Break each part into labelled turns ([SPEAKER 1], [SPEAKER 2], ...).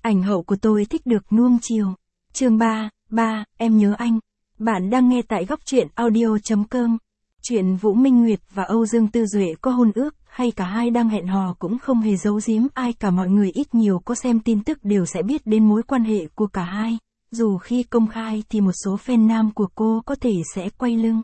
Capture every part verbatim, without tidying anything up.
[SPEAKER 1] Ảnh hậu của tôi thích được nuông chiều. Chương ba, ba, em nhớ anh. Bạn đang nghe tại góc truyện audio chấm com. Chuyện Vũ Minh Nguyệt và Âu Dương Tư Duệ có hôn ước, hay cả hai đang hẹn hò cũng không hề giấu giếm ai cả. Mọi người ít nhiều có xem tin tức đều sẽ biết đến mối quan hệ của cả hai. Dù khi công khai thì một số fan nam của cô có thể sẽ quay lưng.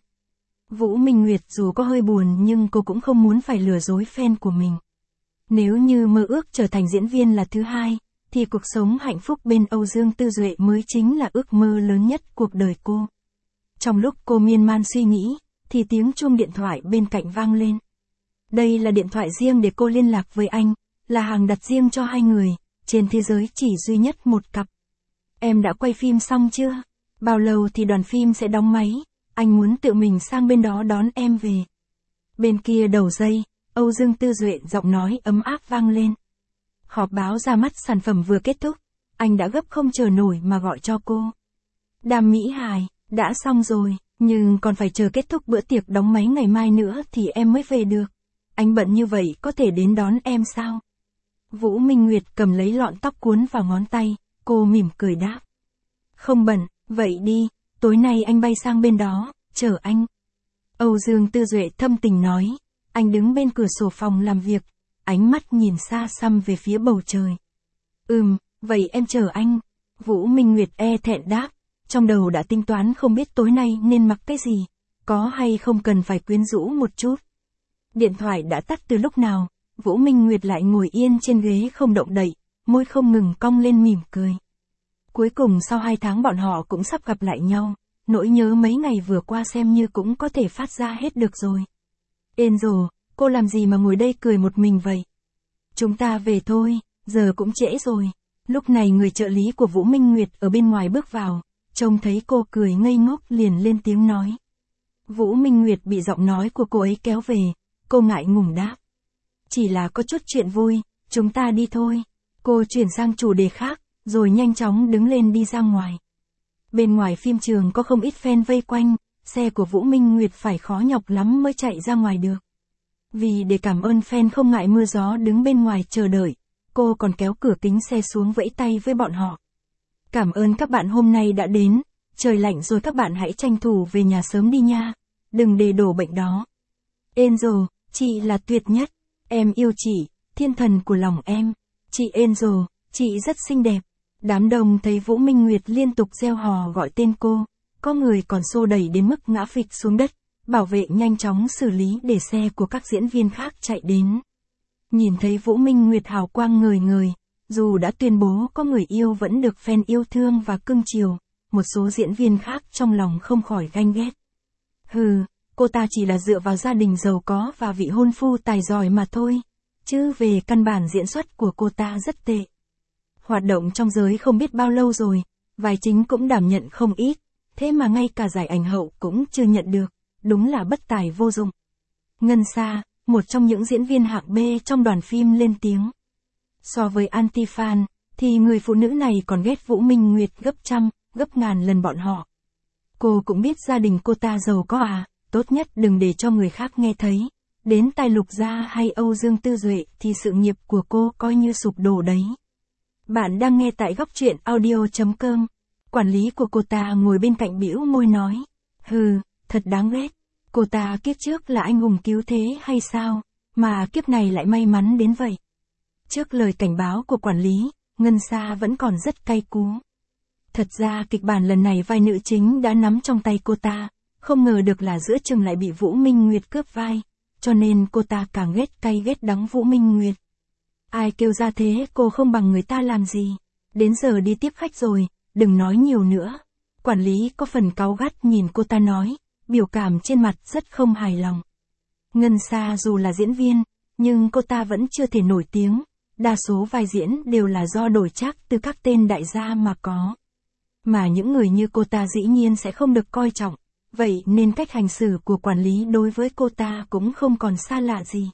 [SPEAKER 1] Vũ Minh Nguyệt dù có hơi buồn nhưng cô cũng không muốn phải lừa dối fan của mình. Nếu như mơ ước trở thành diễn viên là thứ hai, thì cuộc sống hạnh phúc bên Âu Dương Tư Duệ mới chính là ước mơ lớn nhất cuộc đời cô. Trong lúc cô miên man suy nghĩ, thì tiếng chuông điện thoại bên cạnh vang lên. Đây là điện thoại riêng để cô liên lạc với anh, là hàng đặt riêng cho hai người, trên thế giới chỉ duy nhất một cặp. Em đã quay phim xong chưa? Bao lâu thì đoàn phim sẽ đóng máy? Anh muốn tự mình sang bên đó đón em về. Bên kia đầu dây, Âu Dương Tư Duệ giọng nói ấm áp vang lên. Họp báo ra mắt sản phẩm vừa kết thúc, anh đã gấp không chờ nổi mà gọi cho cô. Đàm Mỹ Hải, đã xong rồi, nhưng còn phải chờ kết thúc bữa tiệc đóng máy ngày mai nữa thì em mới về được. Anh bận như vậy có thể đến đón em sao? Vũ Minh Nguyệt cầm lấy lọn tóc cuốn vào ngón tay, cô mỉm cười đáp. Không bận, vậy đi, tối nay anh bay sang bên đó, chờ anh. Âu Dương Tư Duệ thâm tình nói, anh đứng bên cửa sổ phòng làm việc, ánh mắt nhìn xa xăm về phía bầu trời. Ừm, vậy em chờ anh. Vũ Minh Nguyệt e thẹn đáp, trong đầu đã tính toán không biết tối nay nên mặc cái gì, có hay không cần phải quyến rũ một chút. Điện thoại đã tắt từ lúc nào, Vũ Minh Nguyệt lại ngồi yên trên ghế không động đậy, môi không ngừng cong lên mỉm cười. Cuối cùng sau hai tháng bọn họ cũng sắp gặp lại nhau, nỗi nhớ mấy ngày vừa qua xem như cũng có thể phát ra hết được rồi. Angel, cô làm gì mà ngồi đây cười một mình vậy? Chúng ta về thôi, giờ cũng trễ rồi. Lúc này người trợ lý của Vũ Minh Nguyệt ở bên ngoài bước vào, trông thấy cô cười ngây ngốc liền lên tiếng nói. Vũ Minh Nguyệt bị giọng nói của cô ấy kéo về, cô ngại ngùng đáp. Chỉ là có chút chuyện vui, chúng ta đi thôi. Cô chuyển sang chủ đề khác, rồi nhanh chóng đứng lên đi ra ngoài. Bên ngoài phim trường có không ít fan vây quanh, xe của Vũ Minh Nguyệt phải khó nhọc lắm mới chạy ra ngoài được. Vì để cảm ơn fan không ngại mưa gió đứng bên ngoài chờ đợi, cô còn kéo cửa kính xe xuống vẫy tay với bọn họ. Cảm ơn các bạn hôm nay đã đến, trời lạnh rồi các bạn hãy tranh thủ về nhà sớm đi nha, đừng để đổ bệnh đó. Angel, chị là tuyệt nhất, em yêu chị, thiên thần của lòng em. Chị Angel, chị rất xinh đẹp. Đám đông thấy Vũ Minh Nguyệt liên tục reo hò gọi tên cô, có người còn xô đẩy đến mức ngã phịch xuống đất, bảo vệ nhanh chóng xử lý để xe của các diễn viên khác chạy đến. Nhìn thấy Vũ Minh Nguyệt hào quang ngời ngời, dù đã tuyên bố có người yêu vẫn được fan yêu thương và cưng chiều, một số diễn viên khác trong lòng không khỏi ganh ghét. Hừ, cô ta chỉ là dựa vào gia đình giàu có và vị hôn phu tài giỏi mà thôi, chứ về căn bản diễn xuất của cô ta rất tệ. Hoạt động trong giới không biết bao lâu rồi, vai chính cũng đảm nhận không ít, thế mà ngay cả giải ảnh hậu cũng chưa nhận được, đúng là bất tài vô dụng. Ngân Sa, một trong những diễn viên hạng B trong đoàn phim lên tiếng. So với anti-fan, thì người phụ nữ này còn ghét Vũ Minh Nguyệt gấp trăm, gấp ngàn lần bọn họ. Cô cũng biết gia đình cô ta giàu có à, tốt nhất đừng để cho người khác nghe thấy. Đến tai Lục Gia hay Âu Dương Tư Duệ thì sự nghiệp của cô coi như sụp đổ đấy. Bạn đang nghe tại góc truyện audio chấm com. Quản lý của cô ta ngồi bên cạnh bĩu môi nói. Hừ, thật đáng ghét. Cô ta kiếp trước là anh hùng cứu thế hay sao, mà kiếp này lại may mắn đến vậy. Trước lời cảnh báo của quản lý, Ngân Sa vẫn còn rất cay cú. Thật ra kịch bản lần này vai nữ chính đã nắm trong tay cô ta, không ngờ được là giữa chừng lại bị Vũ Minh Nguyệt cướp vai, cho nên cô ta càng ghét cay ghét đắng Vũ Minh Nguyệt. Ai kêu ra thế cô không bằng người ta làm gì, đến giờ đi tiếp khách rồi, đừng nói nhiều nữa. Quản lý có phần cáu gắt nhìn cô ta nói, biểu cảm trên mặt rất không hài lòng. Ngân Sa dù là diễn viên, nhưng cô ta vẫn chưa thể nổi tiếng, đa số vai diễn đều là do đổi trác từ các tên đại gia mà có. Mà những người như cô ta dĩ nhiên sẽ không được coi trọng, vậy nên cách hành xử của quản lý đối với cô ta cũng không còn xa lạ gì.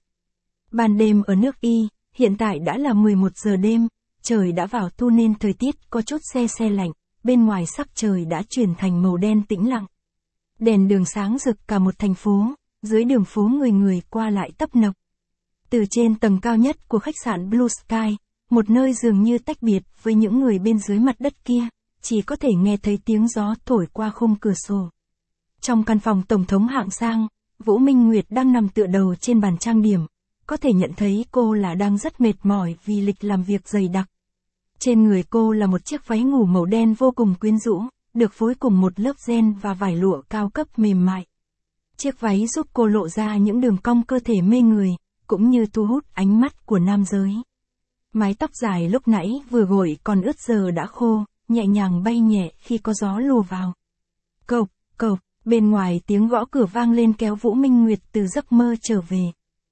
[SPEAKER 1] Ban đêm ở nước Y, hiện tại đã là mười một giờ đêm, trời đã vào thu nên thời tiết có chút se se lạnh, bên ngoài sắc trời đã chuyển thành màu đen tĩnh lặng. Đèn đường sáng rực cả một thành phố, dưới đường phố người người qua lại tấp nập. Từ trên tầng cao nhất của khách sạn Blue Sky, một nơi dường như tách biệt với những người bên dưới mặt đất kia, chỉ có thể nghe thấy tiếng gió thổi qua khung cửa sổ. Trong căn phòng tổng thống hạng sang, Vũ Minh Nguyệt đang nằm tựa đầu trên bàn trang điểm, có thể nhận thấy cô là đang rất mệt mỏi vì lịch làm việc dày đặc. Trên người cô là một chiếc váy ngủ màu đen vô cùng quyến rũ, được phối cùng một lớp ren và vải lụa cao cấp mềm mại. Chiếc váy giúp cô lộ ra những đường cong cơ thể mê người, cũng như thu hút ánh mắt của nam giới. Mái tóc dài lúc nãy vừa gội còn ướt giờ đã khô, nhẹ nhàng bay nhẹ khi có gió lùa vào. Cộc, cộc, bên ngoài tiếng gõ cửa vang lên kéo Vũ Minh Nguyệt từ giấc mơ trở về.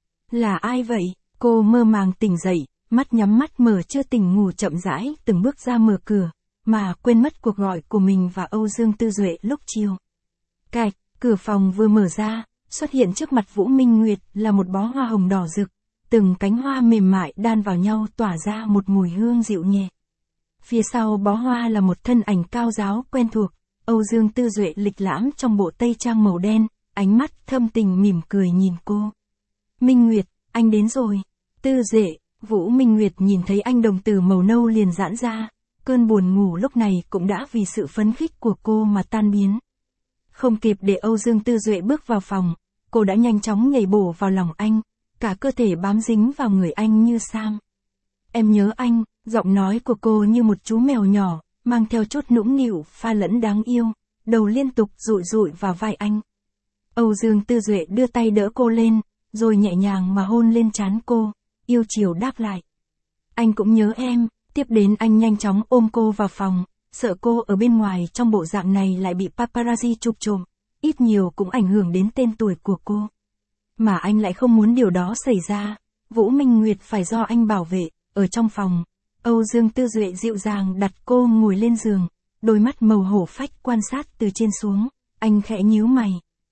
[SPEAKER 1] Là ai vậy? Cô mơ màng tỉnh dậy, mắt nhắm mắt mở chưa tỉnh ngủ chậm rãi từng bước ra mở cửa, mà quên mất cuộc gọi của mình và Âu Dương Tư Duệ lúc chiều. Cạch, cửa phòng vừa mở ra, xuất hiện trước mặt Vũ Minh Nguyệt là một bó hoa hồng đỏ rực, từng cánh hoa mềm mại đan vào nhau tỏa ra một mùi hương dịu nhẹ. Phía sau bó hoa là một thân ảnh cao ráo quen thuộc, Âu Dương Tư Duệ lịch lãm trong bộ tây trang màu đen, ánh mắt thâm tình mỉm cười nhìn cô. Minh Nguyệt, anh đến rồi. Tư Duệ, Vũ Minh Nguyệt nhìn thấy anh đồng tử màu nâu liền giãn ra, cơn buồn ngủ lúc này cũng đã vì sự phấn khích của cô mà tan biến. Không kịp để Âu Dương Tư Duệ bước vào phòng, cô đã nhanh chóng nhảy bổ vào lòng anh, cả cơ thể bám dính vào người anh như Sam. Em nhớ anh, giọng nói của cô như một chú mèo nhỏ, mang theo chút nũng nịu pha lẫn đáng yêu, đầu liên tục dụi dụi vào vai anh. Âu Dương Tư Duệ đưa tay đỡ cô lên, rồi nhẹ nhàng mà hôn lên trán cô, yêu chiều đáp lại. Anh cũng nhớ em, tiếp đến anh nhanh chóng ôm cô vào phòng, sợ cô ở bên ngoài trong bộ dạng này lại bị paparazzi chụp trộm, ít nhiều cũng ảnh hưởng đến tên tuổi của cô. Mà anh lại không muốn điều đó xảy ra, Vũ Minh Nguyệt phải do anh bảo vệ, ở trong phòng. Âu Dương Tư Duệ dịu dàng đặt cô ngồi lên giường, đôi mắt màu hổ phách quan sát từ trên xuống, anh khẽ nhíu mày.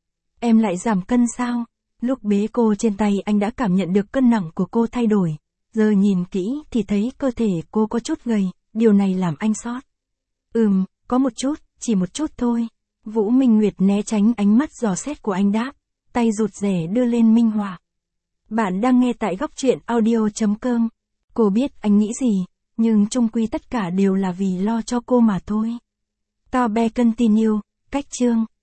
[SPEAKER 1] Em lại giảm cân sao? Lúc bế cô trên tay anh đã cảm nhận được cân nặng của cô thay đổi, giờ nhìn kỹ thì thấy cơ thể cô có chút gầy, điều này làm anh xót. Ừm, có một chút, chỉ một chút thôi. Vũ Minh Nguyệt né tránh ánh mắt dò xét của anh đáp, tay rụt rè đưa lên minh họa. Bạn đang nghe tại góc truyện audio chấm com. Cô biết anh nghĩ gì, nhưng chung quy tất cả đều là vì lo cho cô mà thôi. To be continue, cách chương.